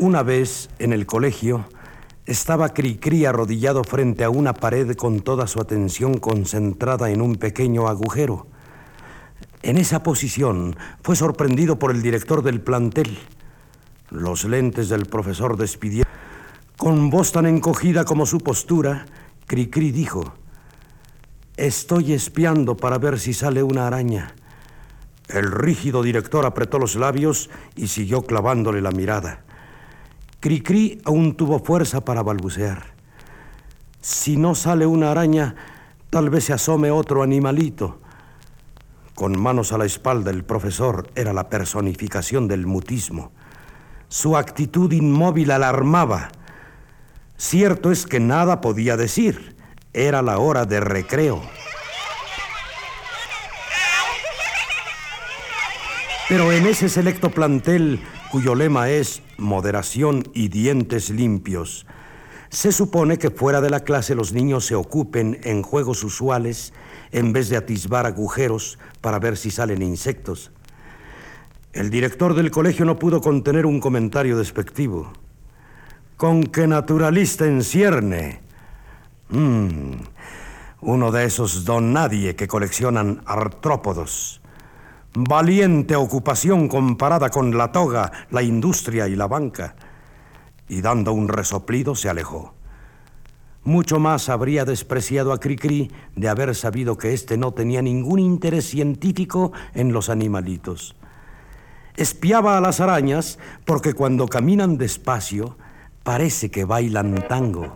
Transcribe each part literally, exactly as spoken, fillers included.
Una vez, en el colegio, estaba Cricri arrodillado frente a una pared con toda su atención concentrada en un pequeño agujero. En esa posición fue sorprendido por el director del plantel. Los lentes del profesor despidieron. Con voz tan encogida como su postura, Cricri dijo: «Estoy espiando para ver si sale una araña». El rígido director apretó los labios y siguió clavándole la mirada. Cricri aún tuvo fuerza para balbucear: «Si no sale una araña, tal vez se asome otro animalito». Con manos a la espalda, el profesor era la personificación del mutismo. Su actitud inmóvil alarmaba. Cierto es que nada podía decir. Era la hora de recreo. Pero en ese selecto plantel, cuyo lema es moderación y dientes limpios, se supone que fuera de la clase los niños se ocupen en juegos usuales en vez de atisbar agujeros para ver si salen insectos. El director del colegio no pudo contener un comentario despectivo. «Con qué naturalista en cierne. Mm, uno de esos don nadie que coleccionan artrópodos. Valiente ocupación comparada con la toga, la industria y la banca». Y dando un resoplido se alejó. Mucho más habría despreciado a Cricri de haber sabido que éste no tenía ningún interés científico en los animalitos. Espiaba a las arañas porque cuando caminan despacio parece que bailan tango.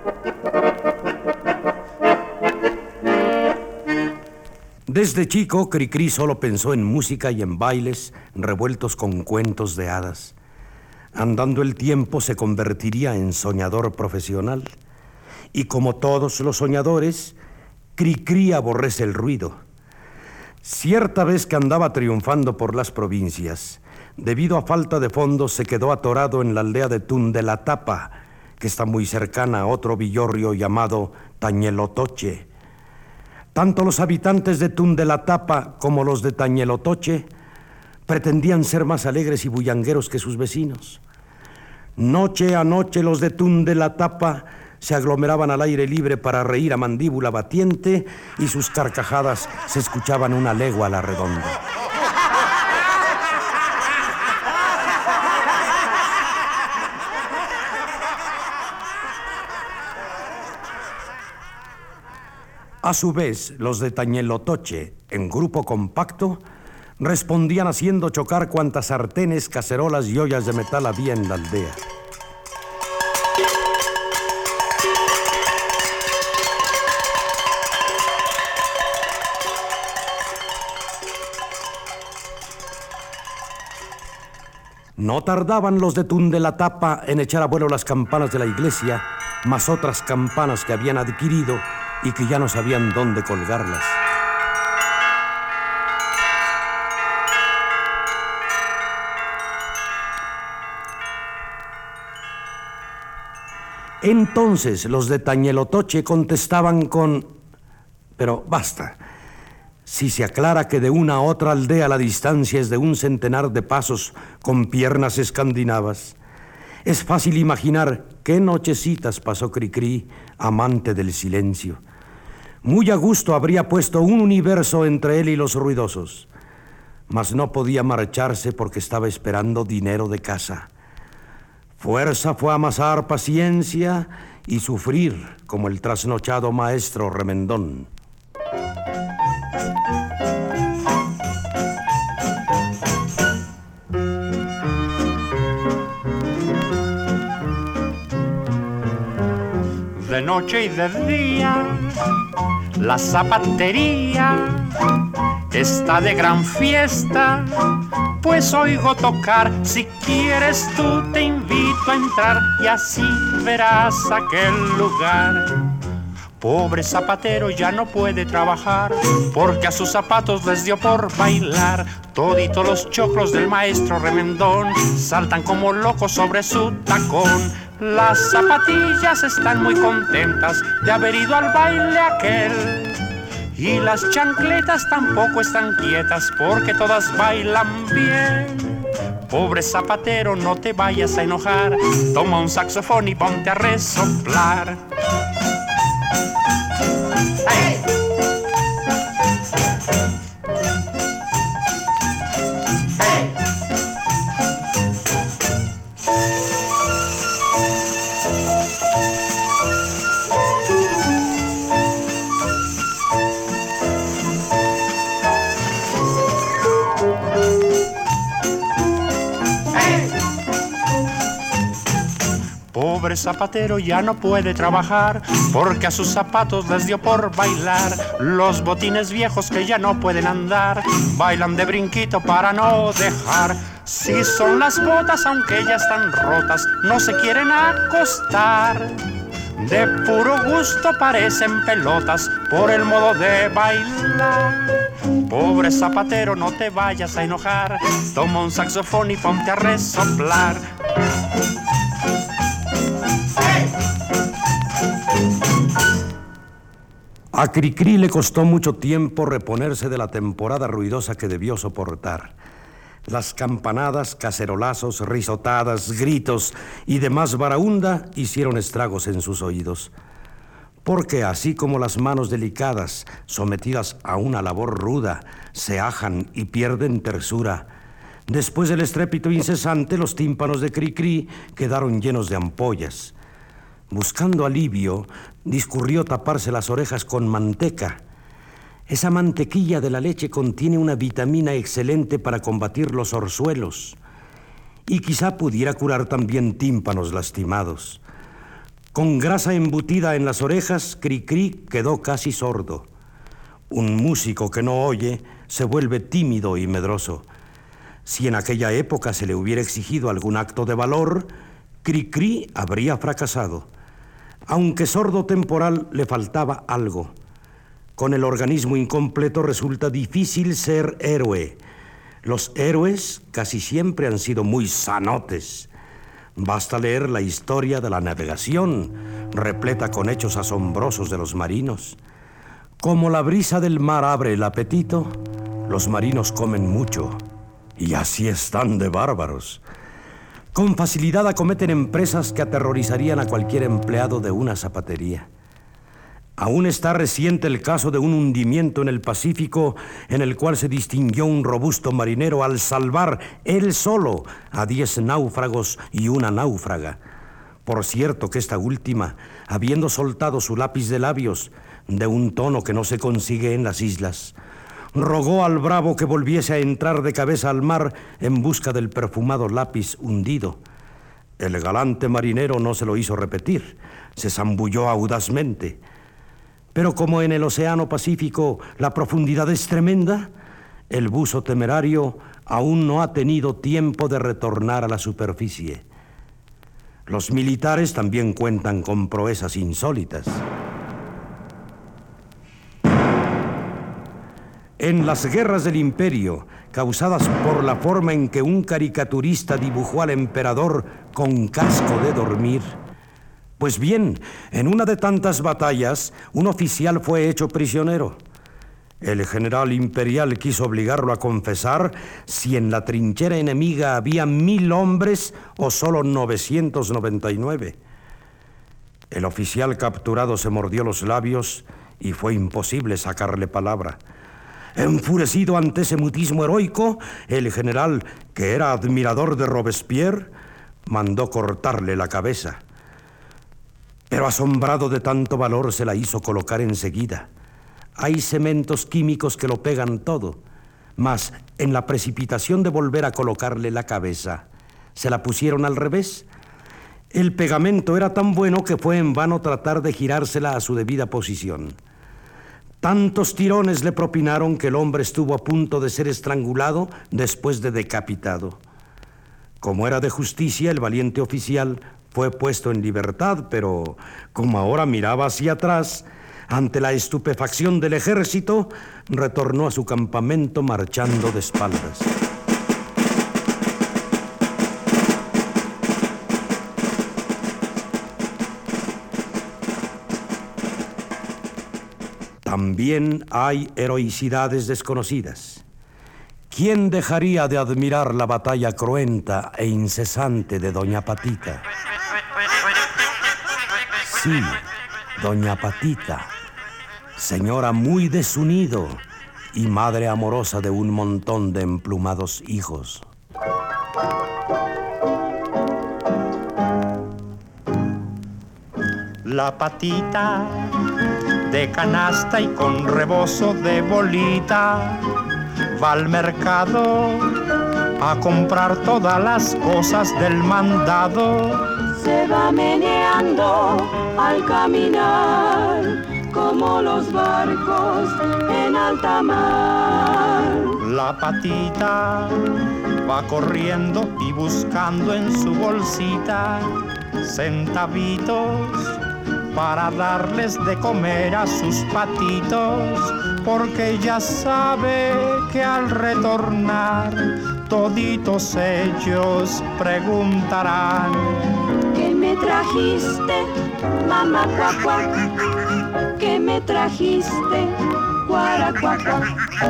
Desde chico, Cricri solo pensó en música y en bailes revueltos con cuentos de hadas. Andando el tiempo se convertiría en soñador profesional. Y como todos los soñadores, Cricri aborrece el ruido. Cierta vez que andaba triunfando por las provincias, debido a falta de fondos se quedó atorado en la aldea de Tundelatapa, que está muy cercana a otro villorrio llamado Tañelotoche. Tanto los habitantes de Tundelatapa como los de Tañelotoche pretendían ser más alegres y bullangueros que sus vecinos. Noche a noche los de Tundelatapa se aglomeraban al aire libre para reír a mandíbula batiente y sus carcajadas se escuchaban una legua a la redonda. A su vez, los de Tañelotoche, en grupo compacto, respondían haciendo chocar cuantas sartenes, cacerolas y ollas de metal había en la aldea. No tardaban los de Tundelatapa en echar a vuelo las campanas de la iglesia, más otras campanas que habían adquirido y que ya no sabían dónde colgarlas. Entonces los de Tañelotoche contestaban con: «Pero basta. Si se aclara que de una a otra aldea la distancia es de un centenar de pasos con piernas escandinavas, es fácil imaginar qué nochecitas pasó Cricri, amante del silencio. Muy a gusto habría puesto un universo entre él y los ruidosos, mas no podía marcharse porque estaba esperando dinero de casa. Fuerza fue amasar paciencia y sufrir como el trasnochado maestro remendón». De noche y de día, la zapatería está de gran fiesta, pues oigo tocar. Si quieres tú te invito a entrar y así verás aquel lugar. Pobre zapatero ya no puede trabajar porque a sus zapatos les dio por bailar. Toditos los choclos del maestro remendón saltan como locos sobre su tacón. Las zapatillas están muy contentas de haber ido al baile aquel, y las chancletas tampoco están quietas porque todas bailan bien. Pobre zapatero, no te vayas a enojar. Toma un saxofón y ponte a resoplar. ¡Hey! ¡Hey! Pobre zapatero ya no puede trabajar porque a sus zapatos les dio por bailar. Los botines viejos que ya no pueden andar bailan de brinquito para no dejar. Si son las botas aunque ya están rotas, no se quieren acostar. De puro gusto parecen pelotas por el modo de bailar. Pobre zapatero, no te vayas a enojar. Toma un saxofón y ponte a resoplar. A Cricri le costó mucho tiempo reponerse de la temporada ruidosa que debió soportar. Las campanadas, cacerolazos, risotadas, gritos y demás baraúnda hicieron estragos en sus oídos. Porque así como las manos delicadas, sometidas a una labor ruda, se ajan y pierden tersura, después del estrépito incesante, los tímpanos de Cricri quedaron llenos de ampollas. Buscando alivio, discurrió taparse las orejas con manteca. Esa mantequilla de la leche contiene una vitamina excelente para combatir los orzuelos y quizá pudiera curar también tímpanos lastimados. Con grasa embutida en las orejas, Cricri quedó casi sordo. Un músico que no oye se vuelve tímido y medroso. Si en aquella época se le hubiera exigido algún acto de valor, Cricri habría fracasado. Aunque sordo temporal, le faltaba algo. Con el organismo incompleto resulta difícil ser héroe. Los héroes casi siempre han sido muy sanotes. Basta leer la historia de la navegación, repleta con hechos asombrosos de los marinos. Como la brisa del mar abre el apetito, los marinos comen mucho, y así están de bárbaros. Con facilidad acometen empresas que aterrorizarían a cualquier empleado de una zapatería. Aún está reciente el caso de un hundimiento en el Pacífico en el cual se distinguió un robusto marinero al salvar él solo a diez náufragos y una náufraga. Por cierto que esta última, habiendo soltado su lápiz de labios, de un tono que no se consigue en las islas, rogó al bravo que volviese a entrar de cabeza al mar en busca del perfumado lápiz hundido. El galante marinero no se lo hizo repetir, se zambulló audazmente. Pero como en el Océano Pacífico la profundidad es tremenda, el buzo temerario aún no ha tenido tiempo de retornar a la superficie. Los militares también cuentan con proezas insólitas. En las guerras del imperio, causadas por la forma en que un caricaturista dibujó al emperador con casco de dormir, pues bien, en una de tantas batallas, un oficial fue hecho prisionero. El general imperial quiso obligarlo a confesar si en la trinchera enemiga había mil hombres o solo novecientos noventa y nueve. El oficial capturado se mordió los labios y fue imposible sacarle palabra. Enfurecido ante ese mutismo heroico, el general, que era admirador de Robespierre, mandó cortarle la cabeza. Pero asombrado de tanto valor, se la hizo colocar enseguida. Hay cementos químicos que lo pegan todo, mas en la precipitación de volver a colocarle la cabeza, se la pusieron al revés. El pegamento era tan bueno que fue en vano tratar de girársela a su debida posición. Tantos tirones le propinaron que el hombre estuvo a punto de ser estrangulado después de decapitado. Como era de justicia, el valiente oficial fue puesto en libertad, pero como ahora miraba hacia atrás, ante la estupefacción del ejército, retornó a su campamento marchando de espaldas. También hay heroicidades desconocidas. ¿Quién dejaría de admirar la batalla cruenta e incesante de doña Patita? Sí, doña Patita, señora muy de su nido y madre amorosa de un montón de emplumados hijos. La Patita, de canasta y con rebozo de bolita, va al mercado a comprar todas las cosas del mandado. Se va meneando al caminar como los barcos en alta mar. La Patita va corriendo y buscando en su bolsita centavitos para darles de comer a sus patitos, porque ella sabe que al retornar toditos ellos preguntarán: ¿qué me trajiste, mamá cuacua? ¿Qué me trajiste, guaracuacua?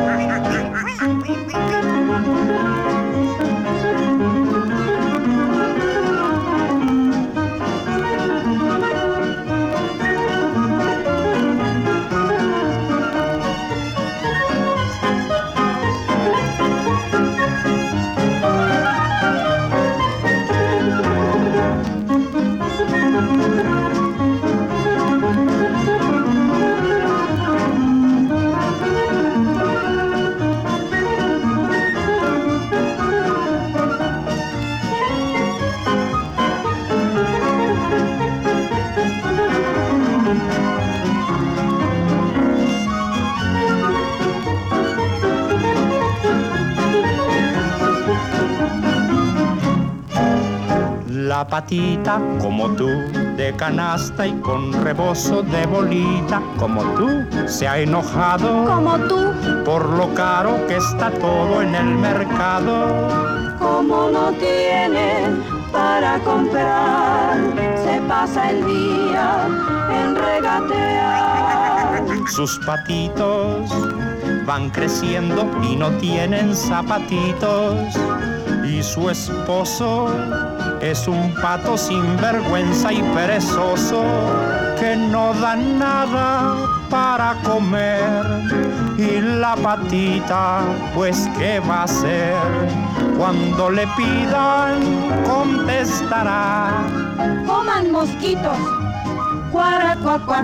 La Patita, como tú, de canasta y con rebozo de bolita, como tú, se ha enojado, como tú, por lo caro que está todo en el mercado. Como no tiene para comprar, se pasa el día en regatear. Sus patitos van creciendo y no tienen zapatitos, y su esposo es un pato sin vergüenza y perezoso que no da nada para comer. Y la Patita, pues ¿qué va a hacer? Cuando le pidan, contestará: coman mosquitos, guaracuacuac.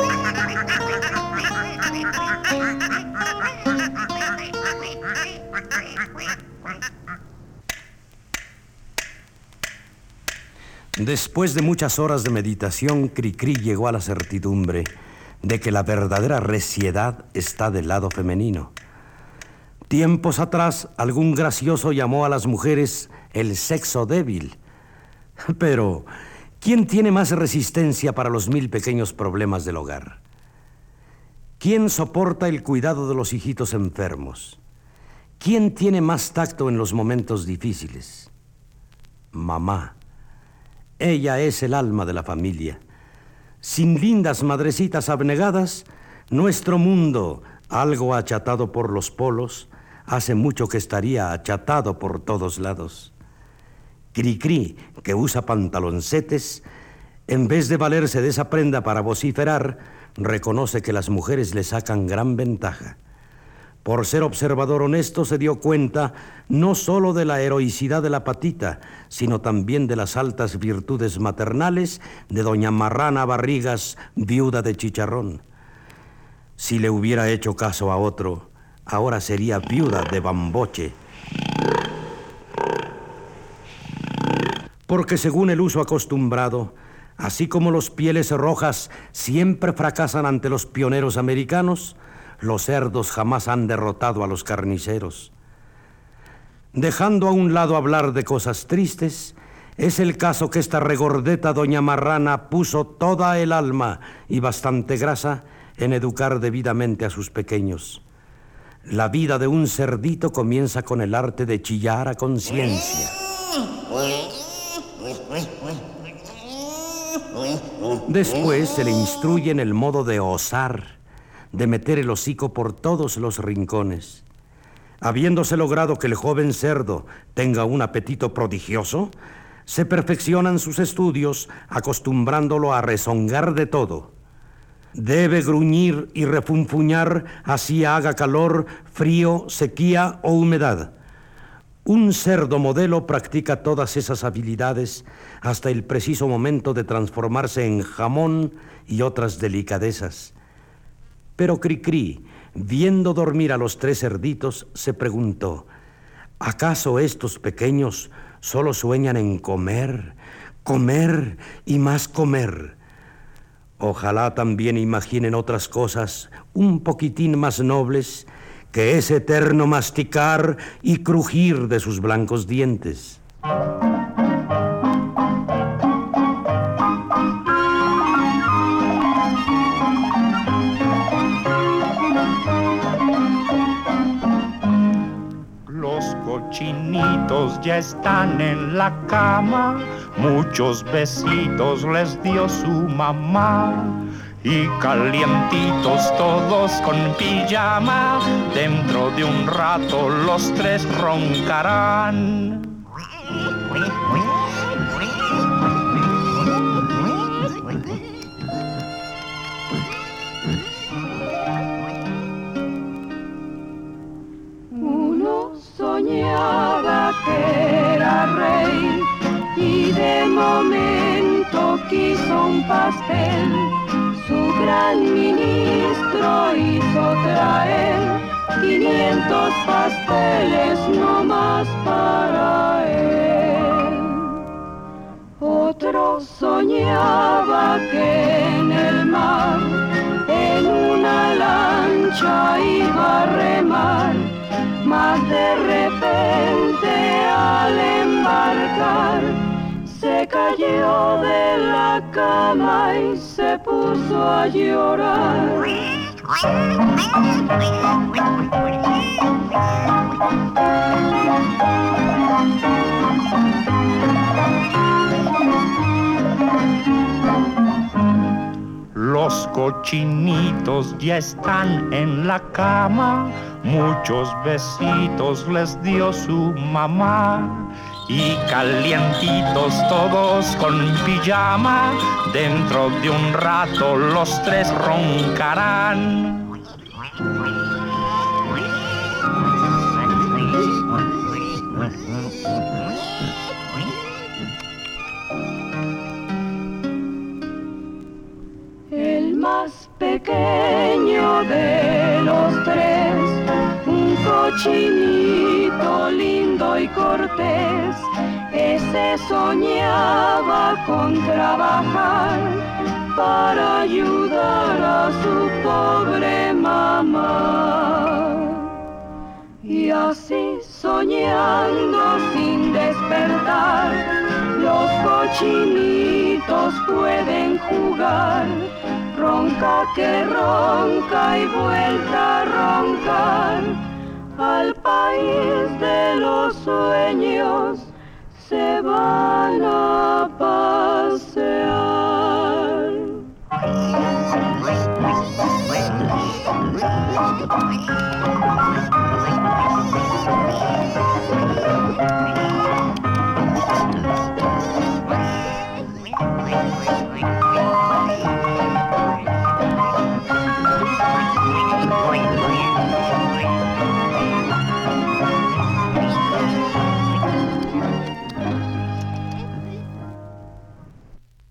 Después de muchas horas de meditación, Cricri llegó a la certidumbre de que la verdadera reciedad está del lado femenino. Tiempos atrás, algún gracioso llamó a las mujeres el sexo débil. Pero, ¿quién tiene más resistencia para los mil pequeños problemas del hogar? ¿Quién soporta el cuidado de los hijitos enfermos? ¿Quién tiene más tacto en los momentos difíciles? Mamá. Ella es el alma de la familia. Sin lindas madrecitas abnegadas, nuestro mundo, algo achatado por los polos, hace mucho que estaría achatado por todos lados. Cricri, que usa pantaloncetes, en vez de valerse de esa prenda para vociferar, reconoce que las mujeres le sacan gran ventaja. Por ser observador honesto, se dio cuenta no solo de la heroicidad de la Patita, sino también de las altas virtudes maternales de doña Marrana Barrigas, viuda de Chicharrón. Si le hubiera hecho caso a otro, ahora sería viuda de Bamboche. Porque según el uso acostumbrado, así como los pieles rojas siempre fracasan ante los pioneros americanos, los cerdos jamás han derrotado a los carniceros. Dejando a un lado hablar de cosas tristes, es el caso que esta regordeta doña Marrana puso toda el alma y bastante grasa en educar debidamente a sus pequeños. La vida de un cerdito comienza con el arte de chillar a conciencia. Después se le instruye en el modo de osar, de meter el hocico por todos los rincones. Habiéndose logrado que el joven cerdo tenga un apetito prodigioso, se perfeccionan sus estudios acostumbrándolo a rezongar de todo. Debe gruñir y refunfuñar así haga calor, frío, sequía o humedad. Un cerdo modelo practica todas esas habilidades hasta el preciso momento de transformarse en jamón y otras delicadezas. Pero Cricri, viendo dormir a los tres cerditos, se preguntó: ¿acaso estos pequeños solo sueñan en comer, comer y más comer? Ojalá también imaginen otras cosas un poquitín más nobles que ese eterno masticar y crujir de sus blancos dientes. Los cochinitos ya están en la cama, muchos besitos les dio su mamá. Y calientitos todos con pijama, dentro de un rato los tres roncarán. Uno soñaba que era rey y de momento quiso un pastel. Su gran ministro hizo traer quinientos pasteles no más para él. Otro soñaba que en el mar, en una lancha iba a remar, mas de repente al embarcar se cayó de la cama y se puso a llorar. Los cochinitos ya están en la cama, muchos besitos les dio su mamá. Y calientitos todos con pijama, dentro de un rato los tres roncarán. El más pequeño de los tres, un cochinito lindo y cortés, ese soñaba con trabajar para ayudar a su pobre mamá. Y así soñando sin despertar, los cochinitos pueden jugar. Ronca que ronca y vuelta a roncar, al país de los sueños se van a pasear.